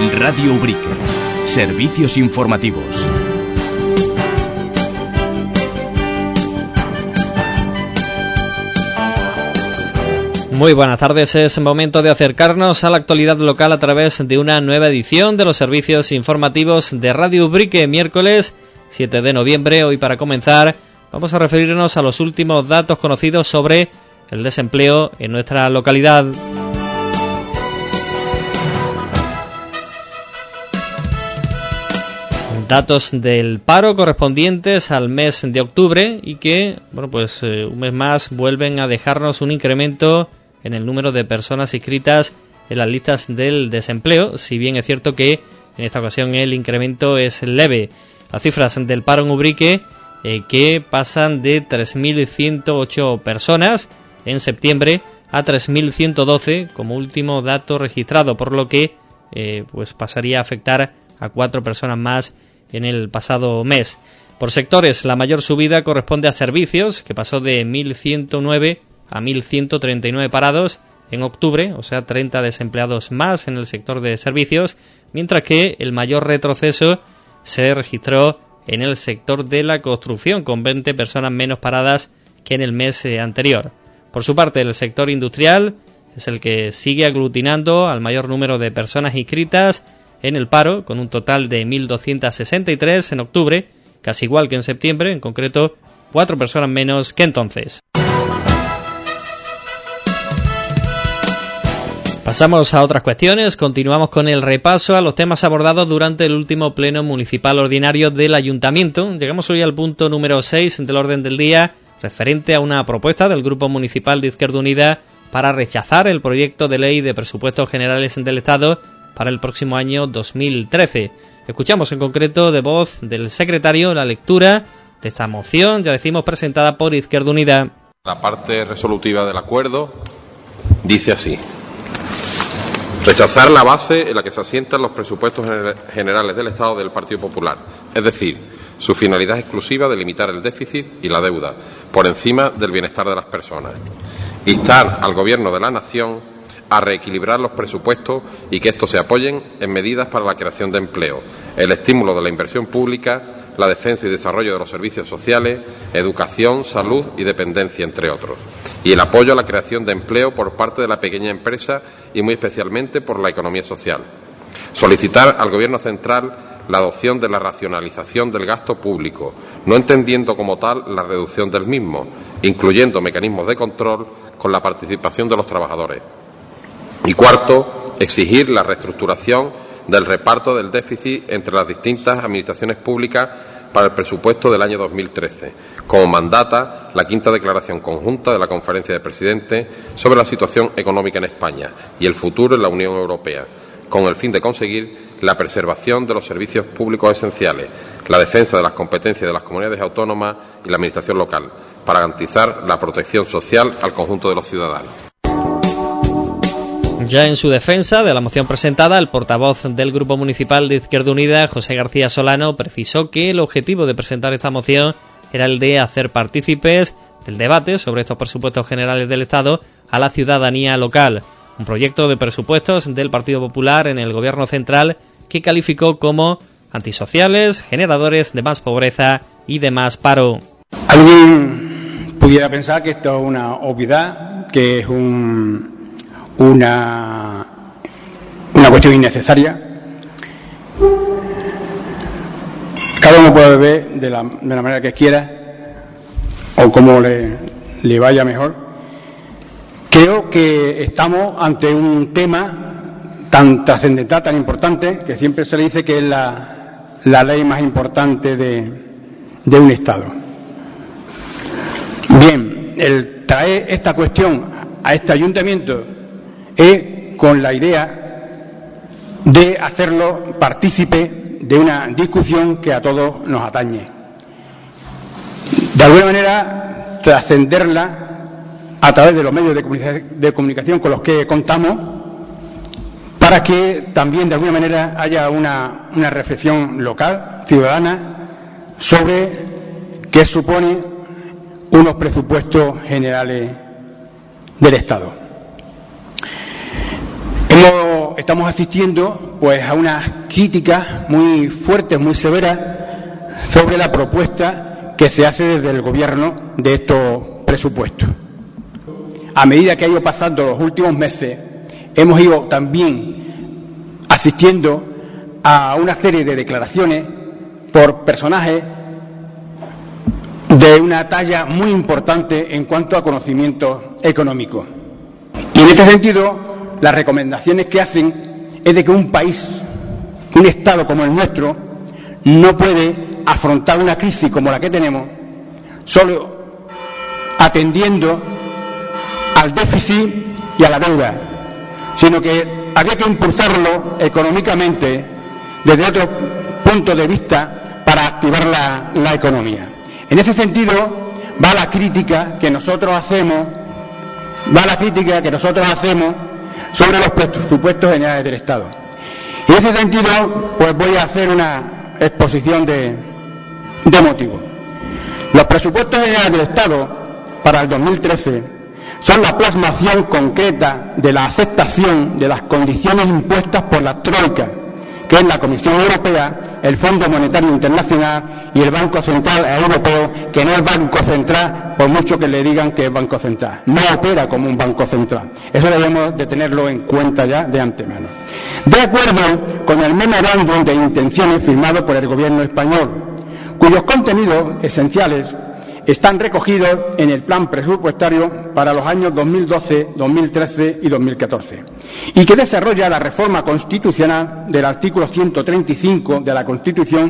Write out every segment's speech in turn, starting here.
Radio Ubrique. Servicios informativos. Muy buenas tardes, es momento de acercarnos a la actualidad local a través de una nueva edición de los servicios informativos de Radio Ubrique, miércoles 7 de noviembre. Hoy, para comenzar, vamos a referirnos a los últimos datos conocidos sobre el desempleo en nuestra localidad. Datos del paro correspondientes al mes de octubre y que, un mes más vuelven a dejarnos un incremento en el número de personas inscritas en las listas del desempleo, si bien es cierto que en esta ocasión el incremento es leve. Las cifras del paro en Ubrique que pasan de 3.108 personas en septiembre a 3.112 como último dato registrado, por lo que pasaría a afectar a 4 personas más en el pasado mes. Por sectores, la mayor subida corresponde a servicios, que pasó de 1.109 a 1.139 parados en octubre, o sea, 30 desempleados más en el sector de servicios, mientras que el mayor retroceso se registró en el sector de la construcción, con 20 personas menos paradas que en el mes anterior. Por su parte, el sector industrial es el que sigue aglutinando al mayor número de personas inscritas en el paro, con un total de 1.263 en octubre, casi igual que en septiembre, en concreto 4 personas menos que entonces. Pasamos a otras cuestiones, continuamos con el repaso a los temas abordados durante el último pleno municipal ordinario del Ayuntamiento. Llegamos hoy al punto número 6 del orden del día, referente a una propuesta del Grupo Municipal de Izquierda Unida para rechazar el proyecto de ley de presupuestos generales del Estado para el próximo año 2013. Escuchamos en concreto de voz del secretario la lectura de esta moción, ya decimos, presentada por Izquierda Unida. La parte resolutiva del acuerdo dice así: rechazar la base en la que se asientan los presupuestos generales del Estado del Partido Popular, es decir, su finalidad exclusiva de limitar el déficit y la deuda por encima del bienestar de las personas. Instar al Gobierno de la Nación a reequilibrar los presupuestos y que estos se apoyen en medidas para la creación de empleo, el estímulo de la inversión pública, la defensa y desarrollo de los servicios sociales, educación, salud y dependencia, entre otros, y el apoyo a la creación de empleo por parte de la pequeña empresa y muy especialmente por la economía social. Solicitar al Gobierno central la adopción de la racionalización del gasto público, no entendiendo como tal la reducción del mismo, incluyendo mecanismos de control con la participación de los trabajadores. Y cuarto, exigir la reestructuración del reparto del déficit entre las distintas administraciones públicas para el presupuesto del año 2013, como mandata la quinta declaración conjunta de la Conferencia de Presidentes sobre la situación económica en España y el futuro en la Unión Europea, con el fin de conseguir la preservación de los servicios públicos esenciales, la defensa de las competencias de las comunidades autónomas y la administración local, para garantizar la protección social al conjunto de los ciudadanos. Ya en su defensa de la moción presentada, el portavoz del Grupo Municipal de Izquierda Unida, José García Solano, precisó que el objetivo de presentar esta moción era el de hacer partícipes del debate sobre estos presupuestos generales del Estado a la ciudadanía local. Un proyecto de presupuestos del Partido Popular en el Gobierno central que calificó como antisociales, generadores de más pobreza y de más paro. Alguien pudiera pensar que esto es una obviedad, que es una cuestión innecesaria. Cada uno puede beber de la manera que quiera o como le vaya mejor. Creo que estamos ante un tema tan trascendental, tan importante, que siempre se le dice que es la ley más importante de un Estado. Bien, el traer esta cuestión a este ayuntamiento es con la idea de hacerlo partícipe de una discusión que a todos nos atañe. De alguna manera, trascenderla a través de los medios de comunicación con los que contamos, para que también de alguna manera haya una reflexión local, ciudadana, sobre qué supone unos presupuestos generales del Estado. estamos asistiendo pues a unas críticas muy fuertes, muy severas sobre la propuesta que se hace desde el Gobierno de estos presupuestos. A medida que ha ido pasando los últimos meses, hemos ido también asistiendo a una serie de declaraciones por personajes de una talla muy importante en cuanto a conocimiento económico. Y en este sentido, las recomendaciones que hacen es de que un país, un Estado como el nuestro, no puede afrontar una crisis como la que tenemos solo atendiendo al déficit y a la deuda, sino que habría que impulsarlo económicamente desde otro punto de vista para activar la economía. En ese sentido va la crítica que nosotros hacemos sobre los presupuestos generales del Estado. Y en ese sentido, pues voy a hacer una exposición de motivos. Los presupuestos generales del Estado para el 2013 son la plasmación concreta de la aceptación de las condiciones impuestas por la Troika, que es la Comisión Europea, el Fondo Monetario Internacional y el Banco Central Europeo, que no es Banco Central, por mucho que le digan que es Banco Central. No opera como un Banco Central. Eso debemos de tenerlo en cuenta ya de antemano. De acuerdo con el memorándum de intenciones firmado por el Gobierno español, cuyos contenidos esenciales están recogidos en el plan presupuestario para los años 2012, 2013 y 2014, y que desarrolla la reforma constitucional del artículo 135 de la Constitución,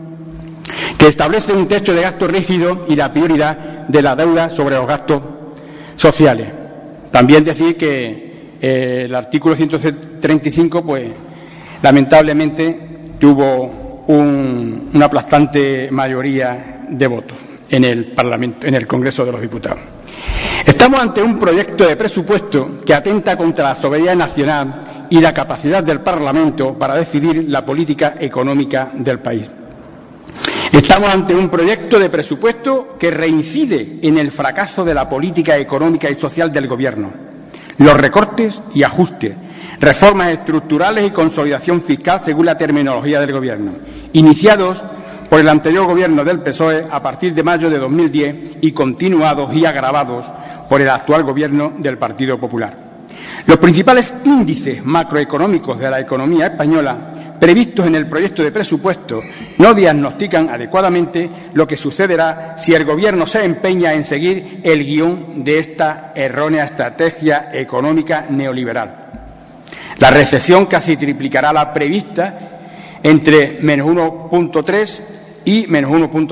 que establece un techo de gasto rígido y la prioridad de la deuda sobre los gastos sociales. También decir que el artículo 135, pues, lamentablemente tuvo una aplastante mayoría de votos en el Parlamento, en el Congreso de los Diputados. Estamos ante un proyecto de presupuesto que atenta contra la soberanía nacional y la capacidad del Parlamento para decidir la política económica del país. Estamos ante un proyecto de presupuesto que reincide en el fracaso de la política económica y social del Gobierno, los recortes y ajustes, reformas estructurales y consolidación fiscal según la terminología del Gobierno, iniciados por el anterior Gobierno del PSOE a partir de mayo de 2010 y continuados y agravados por el actual Gobierno del Partido Popular. Los principales índices macroeconómicos de la economía española previstos en el proyecto de presupuesto no diagnostican adecuadamente lo que sucederá si el Gobierno se empeña en seguir el guión de esta errónea estrategia económica neoliberal. La recesión casi triplicará la prevista entre menos 1,3 y menos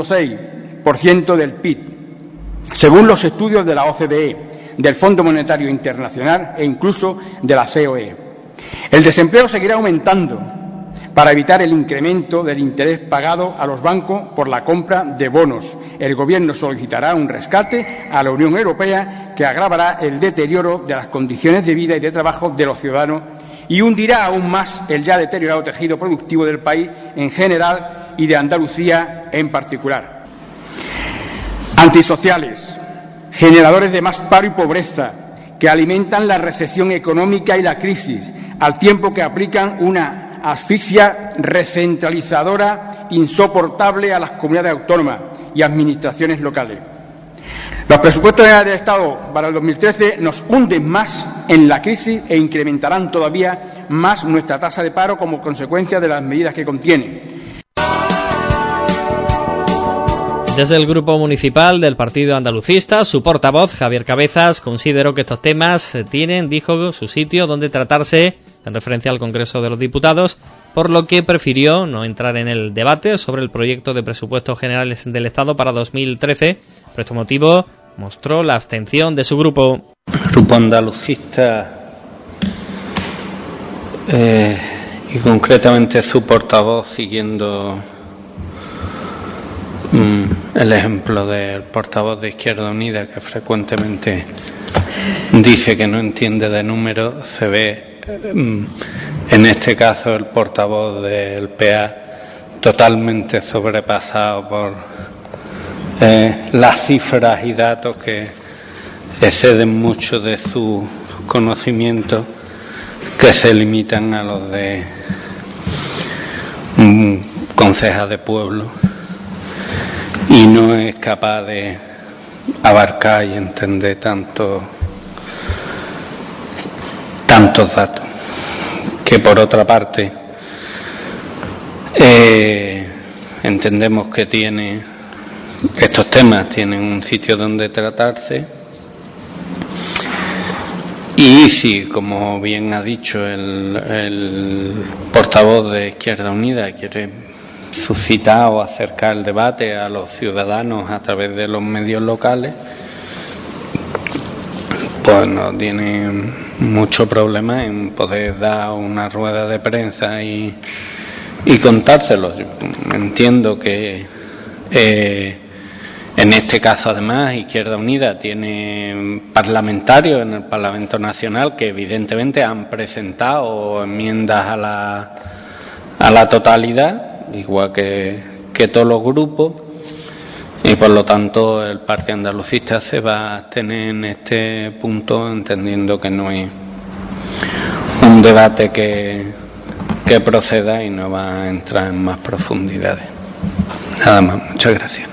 1,6% del PIB, según los estudios de la OCDE, del Fondo Monetario Internacional e incluso de la COE. El desempleo seguirá aumentando para evitar el incremento del interés pagado a los bancos por la compra de bonos. El Gobierno solicitará un rescate a la Unión Europea que agravará el deterioro de las condiciones de vida y de trabajo de los ciudadanos y hundirá aún más el ya deteriorado tejido productivo del país en general y de Andalucía en particular. Antisociales, generadores de más paro y pobreza, que alimentan la recesión económica y la crisis, al tiempo que aplican una asfixia recentralizadora insoportable a las comunidades autónomas y administraciones locales. Los presupuestos generales del Estado para el 2013 nos hunden más en la crisis e incrementarán todavía más nuestra tasa de paro como consecuencia de las medidas que contiene. Desde el Grupo Municipal del Partido Andalucista, su portavoz, Javier Cabezas, consideró que estos temas tienen, dijo, su sitio donde tratarse en referencia al Congreso de los Diputados, por lo que prefirió no entrar en el debate sobre el proyecto de presupuestos generales del Estado para 2013. Por este motivo, mostró la abstención de su grupo. El Grupo Andalucista y concretamente su portavoz, siguiendo el ejemplo del portavoz de Izquierda Unida, que frecuentemente dice que no entiende de números, se ve en este caso el portavoz del PA totalmente sobrepasado por las cifras y datos que exceden mucho de su conocimiento, que se limitan a los de concejal de pueblo, y no es capaz de abarcar y entender tantos datos, que por otra parte entendemos que estos temas tienen un sitio donde tratarse. Y si, como bien ha dicho el portavoz de Izquierda Unida, quiere suscitar o acercar el debate a los ciudadanos a través de los medios locales, pues no tiene mucho problema en poder dar una rueda de prensa y contárselo. Entiendo que en este caso, además, Izquierda Unida tiene parlamentarios en el Parlamento Nacional que evidentemente han presentado enmiendas a la totalidad, igual que todos los grupos, y por lo tanto el Partido Andalucista se va a abstener en este punto, entendiendo que no es un debate que proceda y no va a entrar en más profundidades. Nada más, muchas gracias.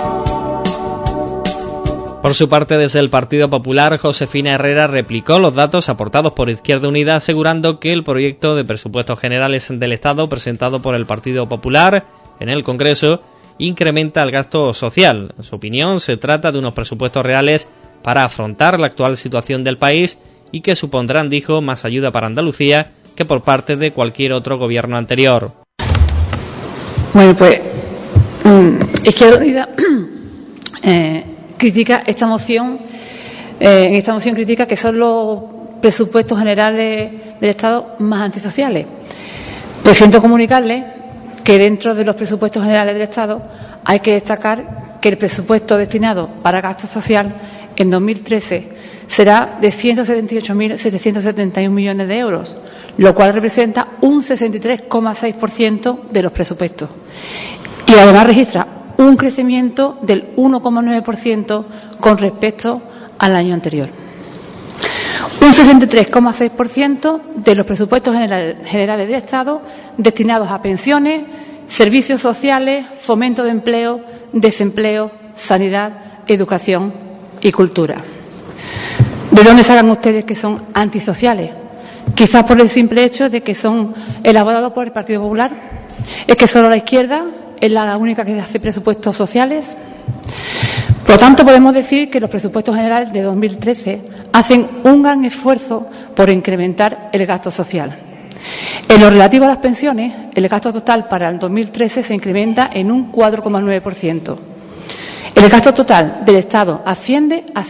Por su parte, desde el Partido Popular, Josefina Herrera replicó los datos aportados por Izquierda Unida, asegurando que el proyecto de presupuestos generales del Estado presentado por el Partido Popular en el Congreso incrementa el gasto social. En su opinión, se trata de unos presupuestos reales para afrontar la actual situación del país y que supondrán, dijo, más ayuda para Andalucía que por parte de cualquier otro gobierno anterior. Bueno, pues Izquierda Unida critica esta moción. En esta moción critica que son los presupuestos generales del Estado más antisociales. Pues siento comunicarles que dentro de los presupuestos generales del Estado hay que destacar que el presupuesto destinado para gasto social en 2013 será de 178.771 millones de euros, lo cual representa un 63,6% de los presupuestos. Y además registra un crecimiento del 1,9% con respecto al año anterior. Un 63,6% de los presupuestos generales del Estado destinados a pensiones, servicios sociales, fomento de empleo, desempleo, sanidad, educación y cultura. ¿De dónde sacan ustedes que son antisociales? Quizás por el simple hecho de que son elaborados por el Partido Popular. ¿Es que solo la izquierda es la única que hace presupuestos sociales? Por lo tanto, podemos decir que los presupuestos generales de 2013 hacen un gran esfuerzo por incrementar el gasto social. En lo relativo a las pensiones, el gasto total para el 2013 se incrementa en un 4,9%. El gasto total del Estado asciende a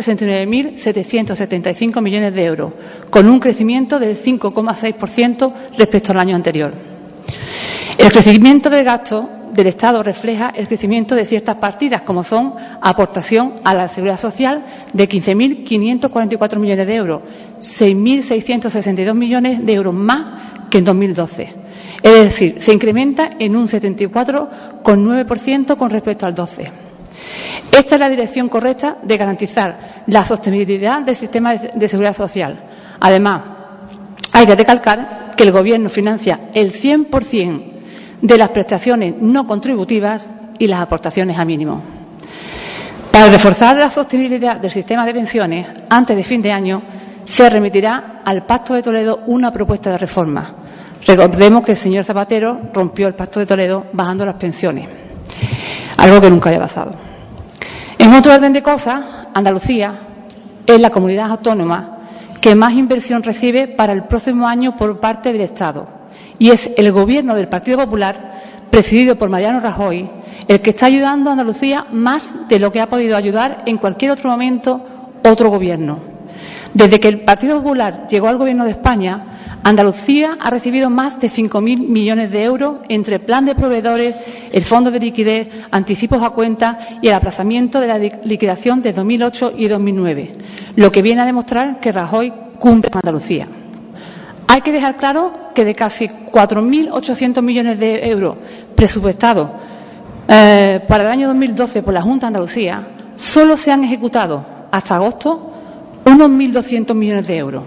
169.775 millones de euros, con un crecimiento del 5,6% respecto al año anterior. El crecimiento del gasto del Estado refleja el crecimiento de ciertas partidas, como son aportación a la Seguridad Social de 15.544 millones de euros, 6.662 millones de euros más que en 2012. Es decir, se incrementa en un 74,9% con respecto al 12. Esta es la dirección correcta de garantizar la sostenibilidad del sistema de seguridad social. Además, hay que recalcar que el Gobierno financia el 100% de las prestaciones no contributivas y las aportaciones a mínimo. Para reforzar la sostenibilidad del sistema de pensiones, antes de fin de año, se remitirá al Pacto de Toledo una propuesta de reforma. Recordemos que el señor Zapatero rompió el Pacto de Toledo bajando las pensiones, algo que nunca había pasado. En otro orden de cosas, Andalucía es la comunidad autónoma que más inversión recibe para el próximo año por parte del Estado. Y es el Gobierno del Partido Popular, presidido por Mariano Rajoy, el que está ayudando a Andalucía más de lo que ha podido ayudar en cualquier otro momento otro gobierno. Desde que el Partido Popular llegó al Gobierno de España, Andalucía ha recibido más de 5.000 millones de euros entre plan de proveedores, el fondo de liquidez, anticipos a cuenta y el aplazamiento de la liquidación de 2008 y 2009, lo que viene a demostrar que Rajoy cumple con Andalucía. Hay que dejar claro que de casi 4.800 millones de euros presupuestados para el año 2012 por la Junta de Andalucía, solo se han ejecutado hasta agosto unos 1.200 millones de euros.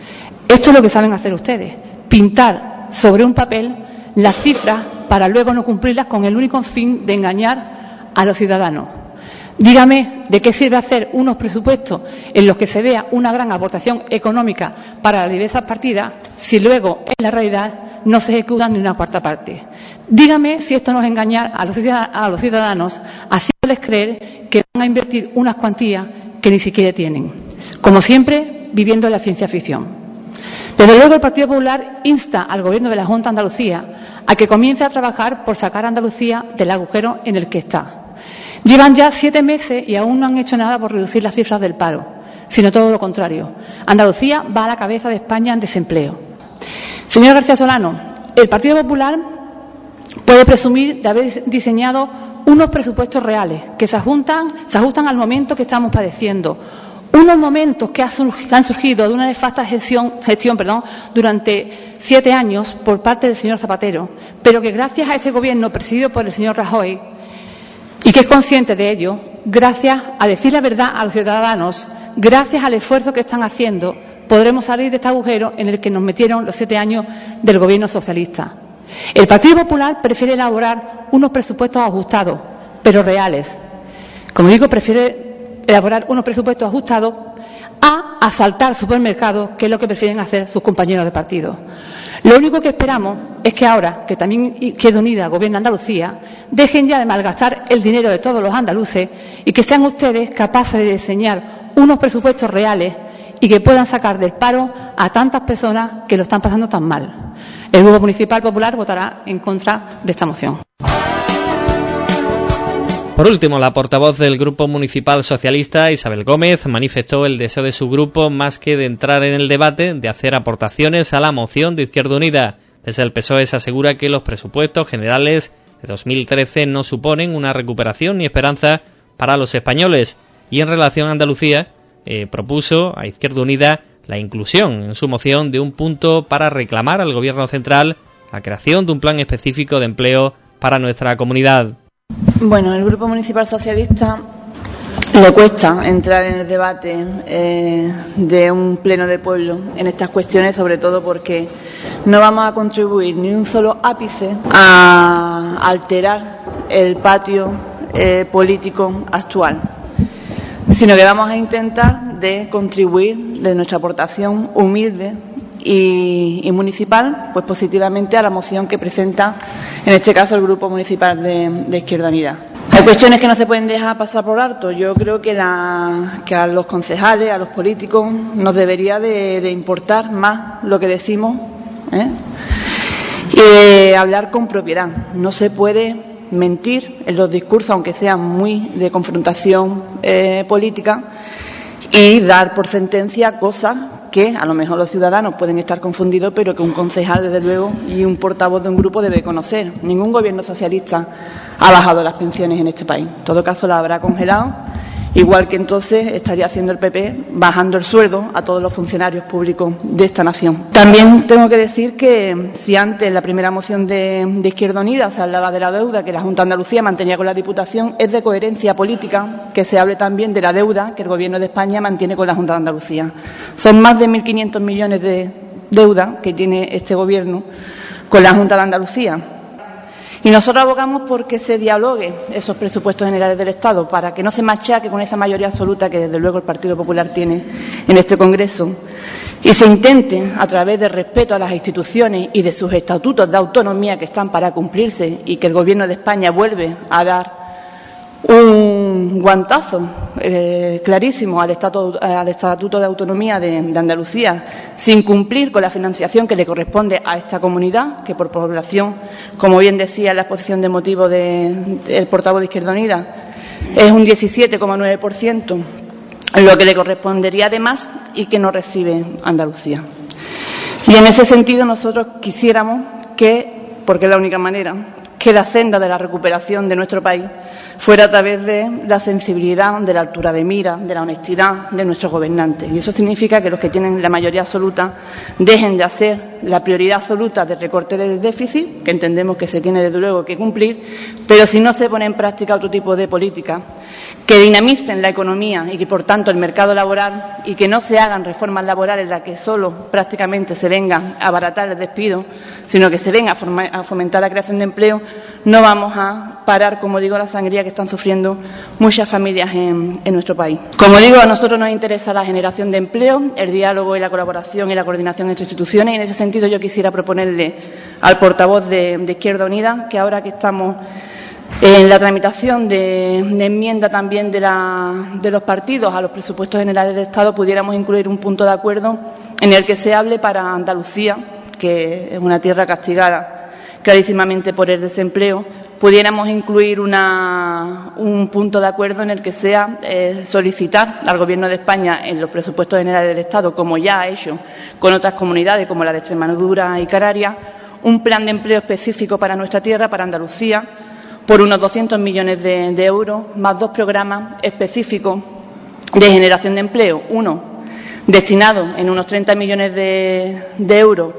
Esto es lo que saben hacer ustedes, pintar sobre un papel las cifras para luego no cumplirlas con el único fin de engañar a los ciudadanos. Dígame de qué sirve hacer unos presupuestos en los que se vea una gran aportación económica para las diversas partidas si luego, en la realidad, no se ejecutan ni una cuarta parte. Dígame si esto no es engañar a los ciudadanos haciéndoles creer que van a invertir unas cuantías que ni siquiera tienen. Como siempre, viviendo en la ciencia ficción. Desde luego, el Partido Popular insta al Gobierno de la Junta de Andalucía a que comience a trabajar por sacar a Andalucía del agujero en el que está. Llevan ya 7 meses y aún no han hecho nada por reducir las cifras del paro, sino todo lo contrario. Andalucía va a la cabeza de España en desempleo. Señor García Solano, el Partido Popular puede presumir de haber diseñado unos presupuestos reales que se ajustan al momento que estamos padeciendo. Unos momentos que han surgido de una nefasta gestión durante 7 años por parte del señor Zapatero, pero que gracias a este Gobierno presidido por el señor Rajoy, y que es consciente de ello, gracias a decir la verdad a los ciudadanos, gracias al esfuerzo que están haciendo, podremos salir de este agujero en el que nos metieron los 7 años del Gobierno socialista. El Partido Popular prefiere elaborar unos presupuestos ajustados, pero reales. Como digo, prefiere elaborar unos presupuestos ajustados a asaltar supermercados, que es lo que prefieren hacer sus compañeros de partido. Lo único que esperamos es que ahora, que también Izquierda Unida gobierna Andalucía, dejen ya de malgastar el dinero de todos los andaluces y que sean ustedes capaces de diseñar unos presupuestos reales y que puedan sacar del paro a tantas personas que lo están pasando tan mal. El Grupo Municipal Popular votará en contra de esta moción. Por último, la portavoz del Grupo Municipal Socialista, Isabel Gómez, manifestó el deseo de su grupo, más que de entrar en el debate, de hacer aportaciones a la moción de Izquierda Unida. Desde el PSOE se asegura que los presupuestos generales de 2013 no suponen una recuperación ni esperanza para los españoles. Y en relación a Andalucía, propuso a Izquierda Unida la inclusión en su moción de un punto para reclamar al Gobierno central la creación de un plan específico de empleo para nuestra comunidad. Bueno, el Grupo Municipal Socialista le cuesta entrar en el debate de un pleno de pueblo en estas cuestiones, sobre todo porque no vamos a contribuir ni un solo ápice a alterar el patio político actual, sino que vamos a intentar de contribuir de nuestra aportación humilde y municipal, pues positivamente a la moción que presenta, en este caso, el Grupo Municipal de Izquierda Unida. Hay cuestiones que no se pueden dejar pasar por alto. Yo creo que a los concejales, a los políticos, nos debería de importar más lo que decimos, y hablar con propiedad. No se puede mentir en los discursos, aunque sean muy de confrontación política, y dar por sentencia cosas que a lo mejor los ciudadanos pueden estar confundidos, pero que un concejal, desde luego, y un portavoz de un grupo debe conocer. Ningún gobierno socialista ha bajado las pensiones en este país. En todo caso, las habrá congelado, igual que entonces estaría haciendo el PP, bajando el sueldo a todos los funcionarios públicos de esta nación. También tengo que decir que si antes en la primera moción de Izquierda Unida se hablaba de la deuda que la Junta de Andalucía mantenía con la Diputación, es de coherencia política que se hable también de la deuda que el Gobierno de España mantiene con la Junta de Andalucía. Son más de 1.500 millones de deuda que tiene este Gobierno con la Junta de Andalucía. Y nosotros abogamos por que se dialogue esos presupuestos generales del Estado, para que no se machaque con esa mayoría absoluta que desde luego el Partido Popular tiene en este Congreso, y se intente, a través del respeto a las instituciones y de sus estatutos de autonomía que están para cumplirse, y que el Gobierno de España vuelve a dar un guantazo clarísimo al Estatuto de Autonomía de Andalucía, sin cumplir con la financiación que le corresponde a esta comunidad, que por población, como bien decía en la exposición de motivos del portavoz de Izquierda Unida, es un 17,9%, lo que le correspondería además y que no recibe Andalucía. Y en ese sentido nosotros quisiéramos que, porque es la única manera, que la senda de la recuperación de nuestro país fuera a través de la sensibilidad, de la altura de mira, de la honestidad de nuestros gobernantes. Y eso significa que los que tienen la mayoría absoluta dejen de hacer la prioridad absoluta del recorte del déficit, que entendemos que se tiene desde luego que cumplir, pero si no se pone en práctica otro tipo de políticas que dinamicen la economía y que, por tanto, el mercado laboral, y que no se hagan reformas laborales en las que solo prácticamente se venga a abaratar el despido, sino que se venga a fomentar la creación de empleo, no vamos a parar, como digo, la sangría que están sufriendo muchas familias en nuestro país. Como digo, a nosotros nos interesa la generación de empleo, el diálogo y la colaboración y la coordinación entre instituciones, y en ese sentido yo quisiera proponerle al portavoz de Izquierda Unida que ahora que estamos en la tramitación de enmienda también de los partidos a los presupuestos generales del Estado, pudiéramos incluir un punto de acuerdo en el que se hable para Andalucía, que es una tierra castigada clarísimamente por el desempleo, pudiéramos incluir un punto de acuerdo en el que sea solicitar al Gobierno de España en los presupuestos generales del Estado, como ya ha hecho con otras comunidades como la de Extremadura y Canarias, un plan de empleo específico para nuestra tierra, para Andalucía, por unos 200 millones de euros, más 2 programas específicos de generación de empleo. Uno destinado en unos 30 millones de euros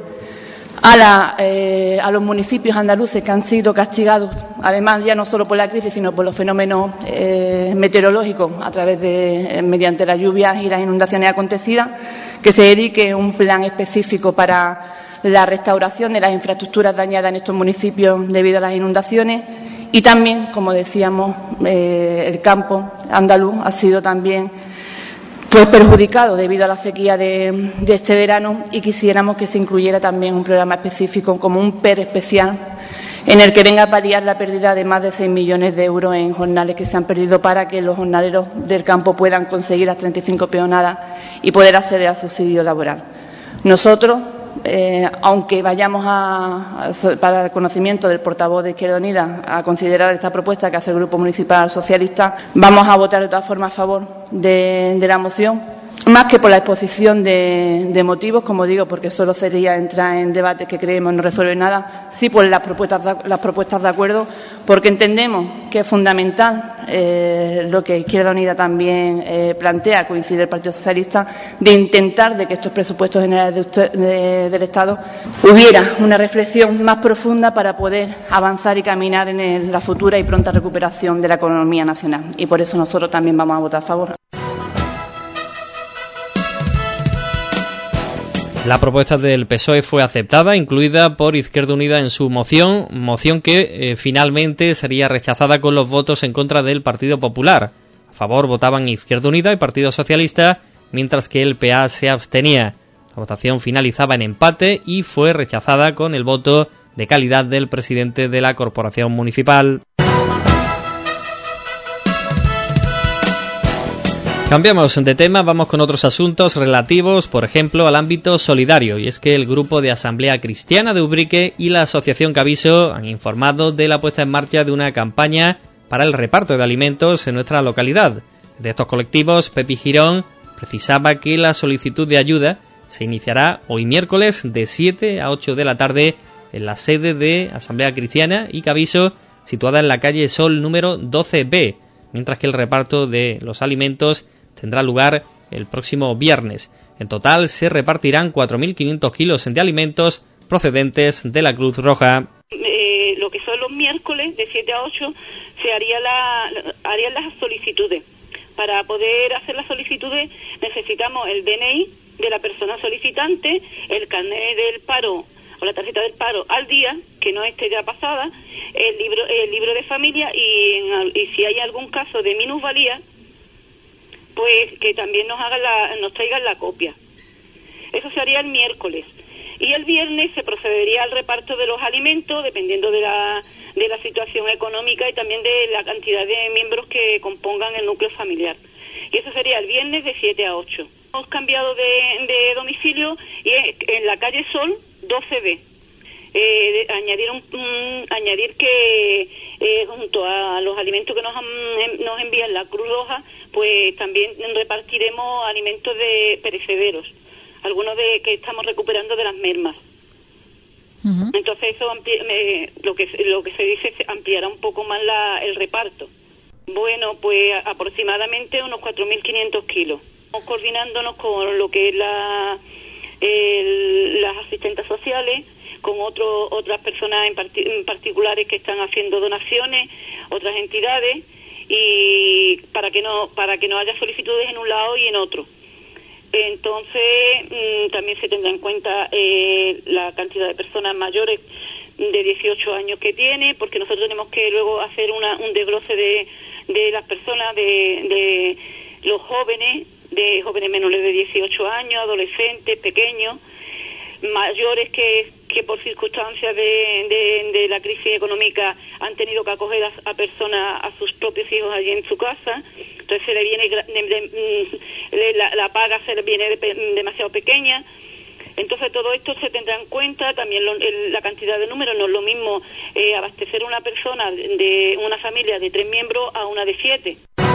a los municipios andaluces que han sido castigados, además ya no solo por la crisis, sino por los fenómenos meteorológicos a través mediante las lluvias y las inundaciones acontecidas, que se dedique un plan específico para la restauración de las infraestructuras dañadas en estos municipios debido a las inundaciones. Y también, como decíamos, el campo andaluz ha sido también perjudicado debido a la sequía de este verano, y quisiéramos que se incluyera también un programa específico como un PER especial en el que venga a paliar la pérdida de más de 6 millones de euros en jornales que se han perdido, para que los jornaleros del campo puedan conseguir las 35 peonadas y poder acceder al subsidio laboral. Nosotros, aunque vayamos para el conocimiento del portavoz de Izquierda Unida, a considerar esta propuesta que hace el Grupo Municipal Socialista, vamos a votar de todas formas a favor de la moción, más que por la exposición de motivos, como digo, porque solo sería entrar en debates que creemos no resuelven nada, sí por las propuestas de acuerdo, porque entendemos que es fundamental lo que Izquierda Unida también plantea, coincide el Partido Socialista, de intentar de que estos presupuestos generales del Estado hubiera una reflexión más profunda para poder avanzar y caminar en la futura y pronta recuperación de la economía nacional. Y por eso nosotros también vamos a votar a favor. La propuesta del PSOE fue aceptada, incluida por Izquierda Unida en su moción que finalmente sería rechazada con los votos en contra del Partido Popular. A favor votaban Izquierda Unida y Partido Socialista, mientras que el PA se abstenía. La votación finalizaba en empate y fue rechazada con el voto de calidad del presidente de la Corporación Municipal. Cambiamos de tema, vamos con otros asuntos relativos, por ejemplo, al ámbito solidario, y es que el Grupo de Asamblea Cristiana de Ubrique y la Asociación Caviso han informado de la puesta en marcha de una campaña para el reparto de alimentos en nuestra localidad. De estos colectivos, Pepi Girón precisaba que la solicitud de ayuda se iniciará hoy miércoles de 7 a 8 de la tarde en la sede de Asamblea Cristiana y Caviso, situada en la calle Sol número 12B, mientras que el reparto de los alimentos tendrá lugar el próximo viernes. En total se repartirán 4.500 kilos de alimentos procedentes de la Cruz Roja. Lo que son los miércoles de 7 a 8 se harían las solicitudes. Para poder hacer las solicitudes necesitamos el DNI de la persona solicitante, el carnet del paro o la tarjeta del paro al día, que no esté ya pasada, el libro de familia y si hay algún caso de minusvalía, pues que también nos traigan la copia. Eso se haría el miércoles. Y el viernes se procedería al reparto de los alimentos, dependiendo de la situación económica y también de la cantidad de miembros que compongan el núcleo familiar. Y eso sería el viernes de 7 a 8. Hemos cambiado de domicilio y en la calle Sol 12B. Añadir que junto a los alimentos que nos envían la Cruz Roja, pues también repartiremos alimentos de perecederos, algunos que estamos recuperando de las mermas. Uh-huh. Entonces eso lo que se dice, se ampliará un poco más el reparto. Bueno, pues aproximadamente unos 4.500 kilos. Estamos coordinándonos con lo que es las asistentes sociales, con otras personas en particulares que están haciendo donaciones, otras entidades, y para que no haya solicitudes en un lado y en otro. Entonces también se tendrá en cuenta la cantidad de personas mayores de 18 años que tiene, porque nosotros tenemos que luego hacer un desglose de las personas, de los jóvenes menores de 18 años, adolescentes, pequeños, mayores que por circunstancias de la crisis económica han tenido que acoger a personas, a sus propios hijos allí en su casa. Entonces se le viene la paga se le viene demasiado pequeña. Entonces todo esto se tendrá en cuenta, también la cantidad de números. No es lo mismo abastecer a una persona de una familia de 3 miembros a una de 7.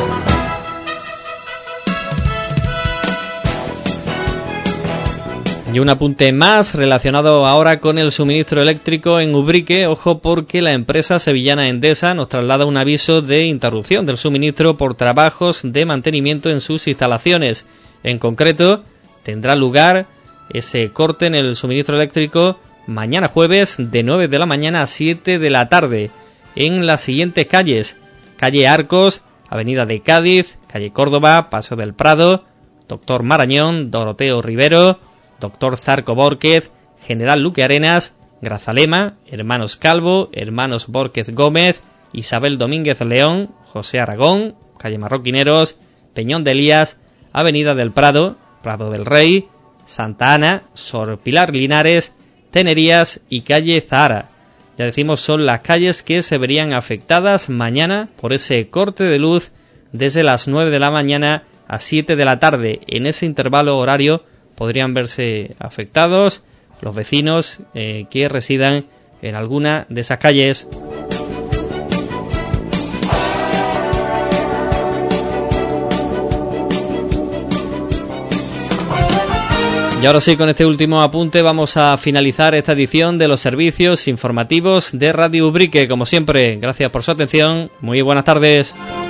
Y un apunte más relacionado ahora con el suministro eléctrico en Ubrique. Ojo, porque la empresa sevillana Endesa nos traslada un aviso de interrupción del suministro por trabajos de mantenimiento en sus instalaciones. En concreto, tendrá lugar ese corte en el suministro eléctrico mañana jueves de 9 de la mañana a 7 de la tarde en las siguientes calles: calle Arcos, avenida de Cádiz, calle Córdoba, Paseo del Prado, Doctor Marañón, Doroteo Rivero, Doctor Zarco Bórquez, General Luque Arenas, Grazalema, Hermanos Calvo, Hermanos Bórquez Gómez, Isabel Domínguez León, José Aragón, calle Marroquineros, Peñón de Elías, avenida del Prado, Prado del Rey, Santa Ana, Sor Pilar Linares, Tenerías y calle Zahara. Ya decimos, son las calles que se verían afectadas mañana por ese corte de luz desde las 9 de la mañana a 7 de la tarde. En ese intervalo horario podrían verse afectados los vecinos que residan en alguna de esas calles. Y ahora sí, con este último apunte vamos a finalizar esta edición de los servicios informativos de Radio Ubrique. Como siempre, gracias por su atención. Muy buenas tardes.